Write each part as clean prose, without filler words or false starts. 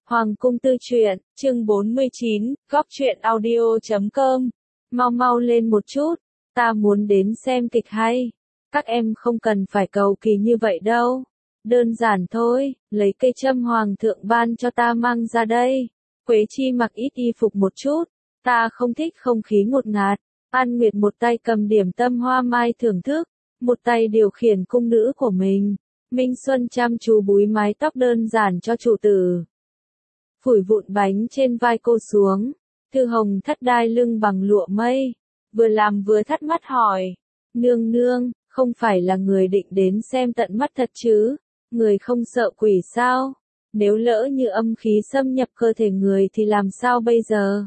Hoàng cung tư truyện, chương 49, góc truyện audio.com. Mau mau lên một chút, ta muốn đến xem kịch hay. Các em không cần phải cầu kỳ như vậy đâu. Đơn giản thôi, lấy cây châm hoàng thượng ban cho ta mang ra đây. Quế Chi mặc ít y phục một chút, ta không thích không khí ngột ngạt. An Nguyệt một tay cầm điểm tâm hoa mai thưởng thức, một tay điều khiển cung nữ của mình. Minh Xuân chăm chú búi mái tóc đơn giản cho chủ tử. Phủi vụn bánh trên vai cô xuống, Thư Hồng thắt đai lưng bằng lụa mây, vừa làm vừa thắt mắt hỏi, nương nương, không phải là người định đến xem tận mắt thật chứ, người không sợ quỷ sao, nếu lỡ như âm khí xâm nhập cơ thể người thì làm sao bây giờ?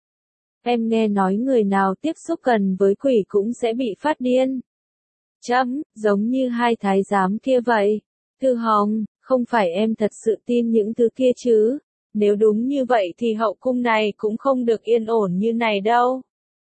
Em nghe nói người nào tiếp xúc gần với quỷ cũng sẽ bị phát điên. Giống như hai thái giám kia vậy. Thư Hồng, không phải em thật sự tin những thứ kia chứ? Nếu đúng như vậy thì hậu cung này cũng không được yên ổn như này đâu.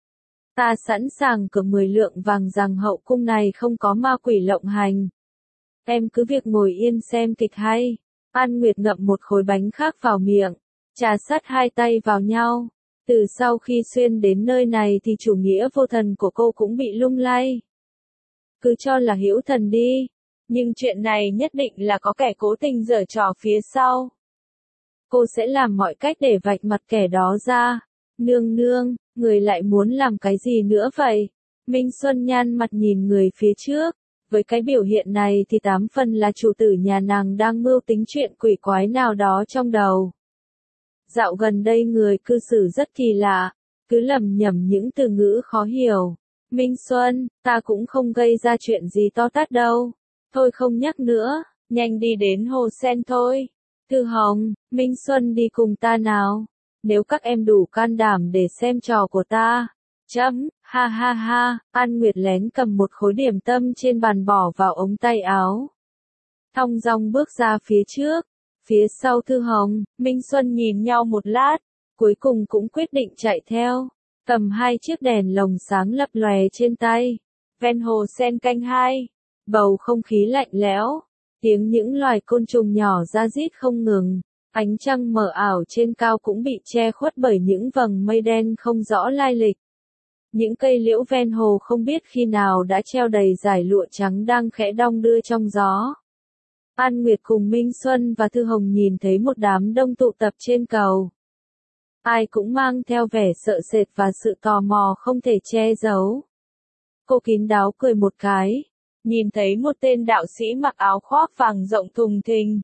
Ta sẵn sàng cược 10 lượng vàng rằng hậu cung này không có ma quỷ lộng hành. Em cứ việc ngồi yên xem kịch hay. An Nguyệt ngậm một khối bánh khác vào miệng, trà sát hai tay vào nhau. Từ sau khi xuyên đến nơi này thì chủ nghĩa vô thần của cô cũng bị lung lay. Cứ cho là hữu thần đi, nhưng chuyện này nhất định là có kẻ cố tình giở trò phía sau. Cô sẽ làm mọi cách để vạch mặt kẻ đó ra. Nương nương, người lại muốn làm cái gì nữa vậy? Minh Xuân nhăn mặt nhìn người phía trước. Với cái biểu hiện này thì 8 phần là chủ tử nhà nàng đang mưu tính chuyện quỷ quái nào đó trong đầu. Dạo gần đây người cư xử rất kỳ lạ, cứ lẩm nhẩm những từ ngữ khó hiểu. Minh Xuân, ta cũng không gây ra chuyện gì to tát đâu. Thôi không nhắc nữa, nhanh đi đến hồ sen thôi. Thư Hồng, Minh Xuân đi cùng ta nào. Nếu các em đủ can đảm để xem trò của ta. Ha ha ha, An Nguyệt lén cầm một khối điểm tâm trên bàn bỏ vào ống tay áo. Thong dong bước ra phía trước. Phía sau Thư Hồng, Minh Xuân nhìn nhau một lát, cuối cùng cũng quyết định chạy theo. Cầm hai chiếc đèn lồng sáng lập lòe trên tay. Ven hồ sen canh hai, bầu không khí lạnh lẽo. Tiếng những loài côn trùng nhỏ ra rít không ngừng, ánh trăng mờ ảo trên cao cũng bị che khuất bởi những vầng mây đen không rõ lai lịch. Những cây liễu ven hồ không biết khi nào đã treo đầy dải lụa trắng đang khẽ đong đưa trong gió. An Nguyệt cùng Minh Xuân và Thư Hồng nhìn thấy một đám đông tụ tập trên cầu. Ai cũng mang theo vẻ sợ sệt và sự tò mò không thể che giấu. Cô kín đáo cười một cái. Nhìn thấy một tên đạo sĩ mặc áo khoác vàng rộng thùng thình.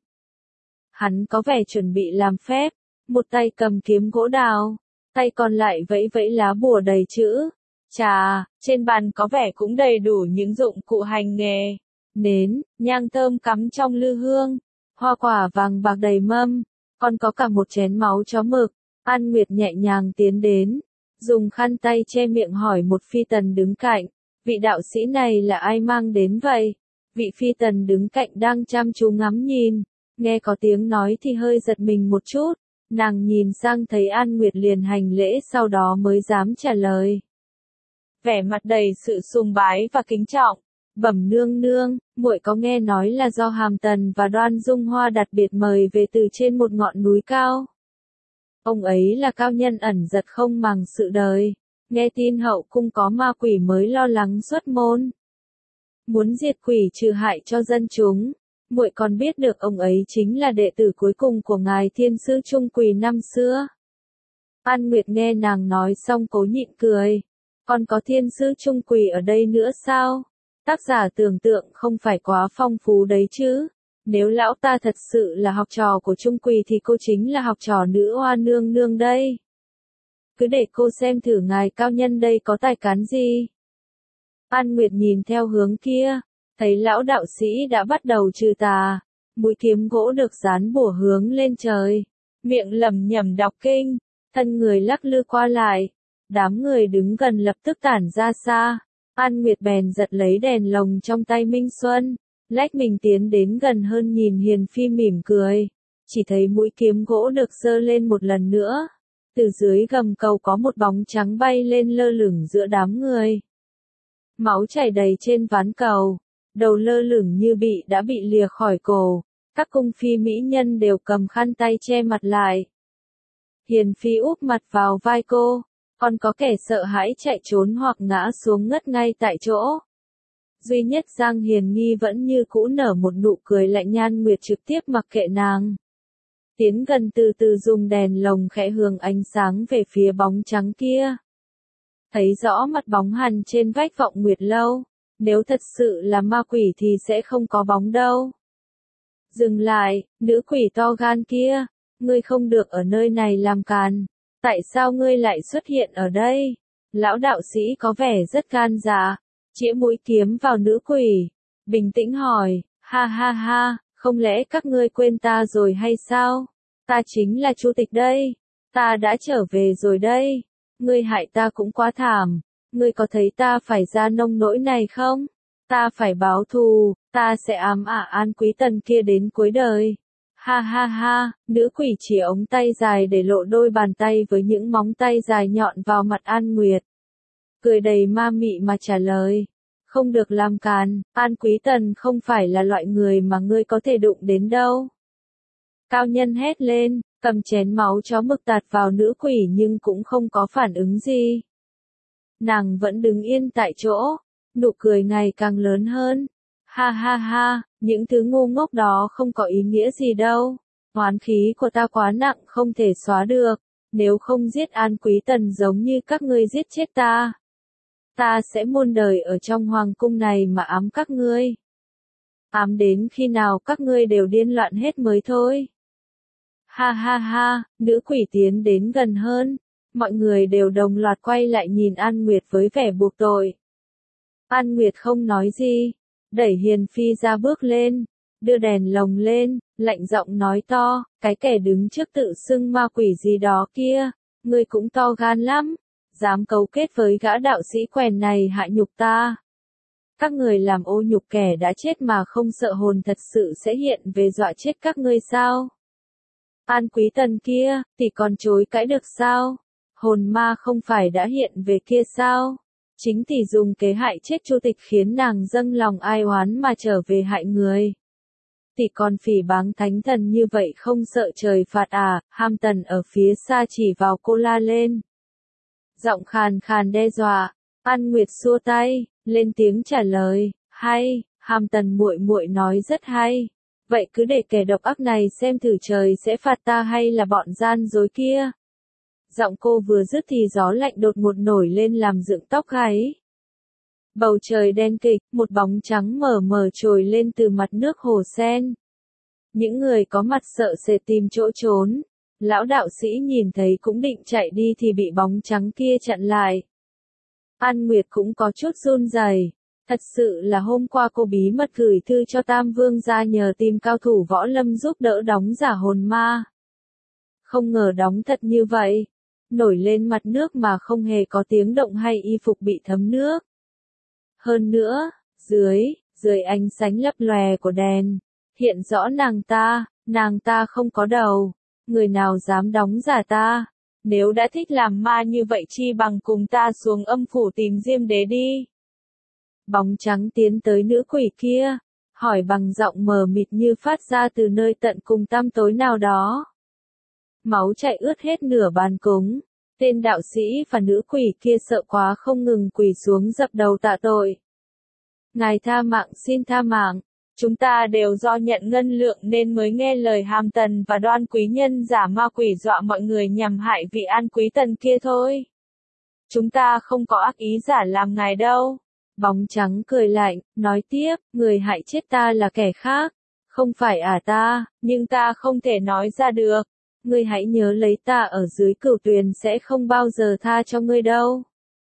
Hắn có vẻ chuẩn bị làm phép, một tay cầm kiếm gỗ đào, tay còn lại vẫy vẫy lá bùa đầy chữ. Chà, trên bàn có vẻ cũng đầy đủ những dụng cụ hành nghề. Nến, nhang thơm cắm trong lư hương, hoa quả vàng bạc đầy mâm, còn có cả một chén máu chó mực. An Nguyệt nhẹ nhàng tiến đến, dùng khăn tay che miệng hỏi một phi tần đứng cạnh. Vị đạo sĩ này là ai mang đến vậy? Vị phi tần đứng cạnh đang chăm chú ngắm nhìn, nghe có tiếng nói thì hơi giật mình một chút, nàng nhìn sang thấy An Nguyệt liền hành lễ sau đó mới dám trả lời. Vẻ mặt đầy sự sùng bái và kính trọng, bẩm nương nương, muội có nghe nói là do Hàm Tần và Đoan Dung Hoa đặc biệt mời về từ trên một ngọn núi cao. Ông ấy là cao nhân ẩn giật không màng sự đời. Nghe tin hậu cung có ma quỷ mới lo lắng xuất môn. Muốn diệt quỷ trừ hại cho dân chúng. Muội còn biết được ông ấy chính là đệ tử cuối cùng của ngài thiên sư Trung Quỳ năm xưa. An Nguyệt nghe nàng nói xong cố nhịn cười. Còn có thiên sư Trung Quỳ ở đây nữa sao? Tác giả tưởng tượng không phải quá phong phú đấy chứ. Nếu lão ta thật sự là học trò của Trung Quỳ thì cô chính là học trò nữ hoa nương nương đây. Cứ để cô xem thử ngài cao nhân đây có tài cán gì. An Nguyệt nhìn theo hướng kia, thấy lão đạo sĩ đã bắt đầu trừ tà, mũi kiếm gỗ được dán bùa hướng lên trời, miệng lẩm nhẩm đọc kinh, thân người lắc lư qua lại, đám người đứng gần lập tức tản ra xa. An Nguyệt bèn giật lấy đèn lồng trong tay Minh Xuân, lách mình tiến đến gần hơn nhìn Hiền Phi mỉm cười, chỉ thấy mũi kiếm gỗ được giơ lên một lần nữa. Từ dưới gầm cầu có một bóng trắng bay lên lơ lửng giữa đám người. Máu chảy đầy trên ván cầu, đầu lơ lửng như đã bị lìa khỏi cổ, Các cung phi mỹ nhân đều cầm khăn tay che mặt lại. Hiền phi úp mặt vào vai cô, còn có kẻ sợ hãi chạy trốn hoặc ngã xuống ngất ngay tại chỗ. Duy nhất Giang Hiền Nghi vẫn như cũ nở một nụ cười lạnh. Nhan Nguyệt trực tiếp mặc kệ nàng. Tiến gần từ từ dùng đèn lồng khẽ hướng ánh sáng về phía bóng trắng kia. Thấy rõ mặt bóng hằn trên vách Vọng Nguyệt Lâu. Nếu thật sự là ma quỷ thì sẽ không có bóng đâu. Dừng lại, nữ quỷ to gan kia. Ngươi không được ở nơi này làm càn. Tại sao ngươi lại xuất hiện ở đây? Lão đạo sĩ có vẻ rất gan dạ. Chĩa mũi kiếm vào nữ quỷ. Bình tĩnh hỏi, ha ha ha, không lẽ các ngươi quên ta rồi hay sao? Ta chính là Chu Tịch đây. Ta đã trở về rồi đây. Ngươi hại ta cũng quá thảm. Ngươi có thấy ta phải ra nông nỗi này không? Ta phải báo thù, ta sẽ ám ả An Quý Tần kia đến cuối đời. Ha ha ha, nữ quỷ chỉ ống tay dài để lộ đôi bàn tay với những móng tay dài nhọn vào mặt An Nguyệt. Cười đầy ma mị mà trả lời. Không được làm càn, An Quý Tần không phải là loại người mà ngươi có thể đụng đến đâu. Cao nhân hét lên, cầm chén máu chó mực tạt vào nữ quỷ nhưng cũng không có phản ứng gì. Nàng vẫn đứng yên tại chỗ, nụ cười ngày càng lớn hơn. Ha ha ha, những thứ ngu ngốc đó không có ý nghĩa gì đâu. Oán khí của ta quá nặng không thể xóa được. Nếu không giết An Quý Tần giống như các ngươi giết chết ta. Ta sẽ muôn đời ở trong hoàng cung này mà ám các ngươi. Ám đến khi nào các ngươi đều điên loạn hết mới thôi. Ha ha ha, nữ quỷ tiến đến gần hơn. Mọi người đều đồng loạt quay lại nhìn An Nguyệt với vẻ buộc tội. An Nguyệt không nói gì. Đẩy Hiền Phi ra bước lên. Đưa đèn lồng lên, lạnh giọng nói to, cái kẻ đứng trước tự xưng ma quỷ gì đó kia. Ngươi cũng to gan lắm. Dám cấu kết với gã đạo sĩ quèn này hại nhục ta. Các người làm ô nhục kẻ đã chết mà không sợ hồn thật sự sẽ hiện về dọa chết các ngươi sao? An Quý Tần kia, thì còn chối cãi được sao? Hồn ma không phải đã hiện về kia sao? Chính thì dùng kế hại chết Chu Tịch khiến nàng dâng lòng ai oán mà trở về hại người. Thì còn phỉ báng thánh thần như vậy không sợ trời phạt à? Ham Tần ở phía xa chỉ vào cô la lên. Giọng khàn khàn đe dọa. An Nguyệt xua tay, lên tiếng trả lời, hay, Ham Tần muội muội nói rất hay. Vậy cứ để kẻ độc ác này xem thử trời sẽ phạt ta hay là bọn gian dối kia. Giọng cô vừa dứt thì gió lạnh đột ngột nổi lên làm dựng tóc gáy. Bầu trời đen kịch, một bóng trắng mờ mờ trồi lên từ mặt nước hồ sen. Những người có mặt sợ sệt tìm chỗ trốn. Lão đạo sĩ nhìn thấy cũng định chạy đi thì bị bóng trắng kia chặn lại. An Nguyệt cũng có chút run rẩy. Thật sự là hôm qua cô bí mật gửi thư cho Tam Vương gia nhờ tìm cao thủ võ lâm giúp đỡ đóng giả hồn ma. Không ngờ đóng thật như vậy. Nổi lên mặt nước mà không hề có tiếng động hay y phục bị thấm nước. Hơn nữa, dưới ánh sáng lấp lòe của đèn, hiện rõ nàng ta không có đầu. Người nào dám đóng giả ta? Nếu đã thích làm ma như vậy chi bằng cùng ta xuống âm phủ tìm Diêm Đế đi. Bóng trắng tiến tới nữ quỷ kia, hỏi bằng giọng mờ mịt như phát ra từ nơi tận cùng tăm tối nào đó. Máu chảy ướt hết nửa bàn cúng. Tên đạo sĩ và nữ quỷ kia sợ quá không ngừng quỳ xuống dập đầu tạ tội. Ngài tha mạng, xin tha mạng. Chúng ta đều do nhận ngân lượng nên mới nghe lời Hàm Tần và Đoan quý nhân giả ma quỷ dọa mọi người nhằm hại vị An Quý Tần kia thôi. Chúng ta không có ác ý giả làm ngài đâu. Bóng trắng cười lạnh, nói tiếp, người hại chết ta là kẻ khác. Không phải ta, nhưng ta không thể nói ra được. Ngươi hãy nhớ lấy ta ở dưới Cửu Tuyền sẽ không bao giờ tha cho ngươi đâu.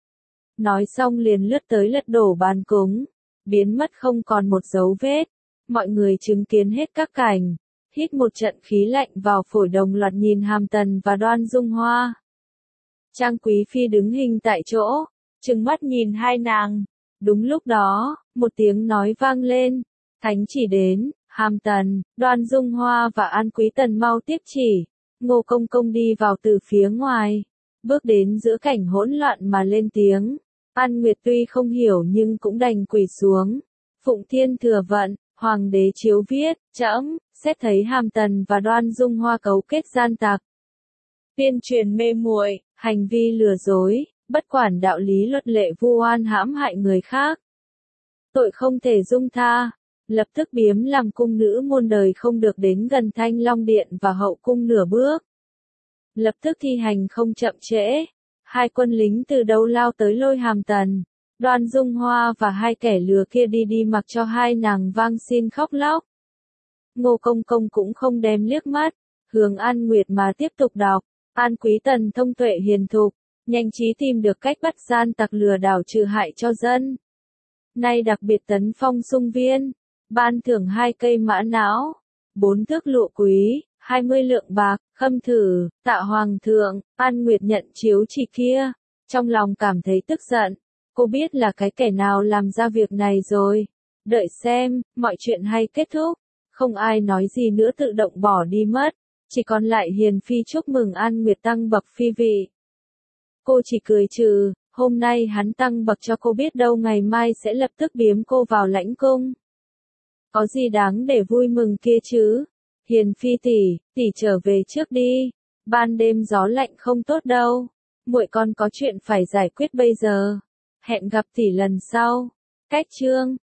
Nói xong liền lướt tới lật đổ bàn cúng. Biến mất không còn một dấu vết. Mọi người chứng kiến hết các cảnh, hít một trận khí lạnh vào phổi đồng loạt nhìn Hàm Tần và Đoan Dung Hoa. Trang Quý Phi đứng hình tại chỗ, trừng mắt nhìn hai nàng. Đúng lúc đó, một tiếng nói vang lên, thánh chỉ đến, Hàm Tần, Đoan Dung Hoa và An Quý Tần mau tiếp chỉ. Ngô Công Công đi vào từ phía ngoài, bước đến giữa cảnh hỗn loạn mà lên tiếng. An Nguyệt tuy không hiểu nhưng cũng đành quỳ xuống. Phụng Thiên thừa vận. Hoàng đế chiếu viết, trẫm xét thấy Hàm Tần và Đoan Dung Hoa cấu kết gian tặc, tuyên truyền mê muội, hành vi lừa dối, bất quản đạo lý luật lệ vu oan hãm hại người khác. Tội không thể dung tha, lập tức biếm làm cung nữ muôn đời không được đến gần Thanh Long Điện và hậu cung nửa bước. Lập tức thi hành không chậm trễ, hai quân lính từ đâu lao tới lôi Hàm Tần, Đoan Dung Hoa và hai kẻ lừa kia đi mặc cho hai nàng van xin khóc lóc. Ngô Công Công cũng không đem liếc mắt, hướng An Nguyệt mà tiếp tục đọc. An Quý Tần thông tuệ hiền thục, nhanh trí tìm được cách bắt gian tặc lừa đảo trừ hại cho dân. Nay đặc biệt tấn phong sung viên, ban thưởng 2 cây mã não, 4 thước lụa quý, 20 lượng bạc, khâm thử, tạ hoàng thượng. An Nguyệt nhận chiếu chỉ kia, trong lòng cảm thấy tức giận. Cô biết là cái kẻ nào làm ra việc này rồi. Đợi xem, mọi chuyện hay kết thúc. Không ai nói gì nữa tự động bỏ đi mất. Chỉ còn lại Hiền Phi chúc mừng An Nguyệt tăng bậc phi vị. Cô chỉ cười trừ, hôm nay hắn tăng bậc cho cô biết đâu ngày mai sẽ lập tức biếm cô vào lãnh cung. Có gì đáng để vui mừng kia chứ? Hiền Phi tỷ trở về trước đi. Ban đêm gió lạnh không tốt đâu. Muội con có chuyện phải giải quyết bây giờ. Hẹn gặp tỷ lần sau. Cách chương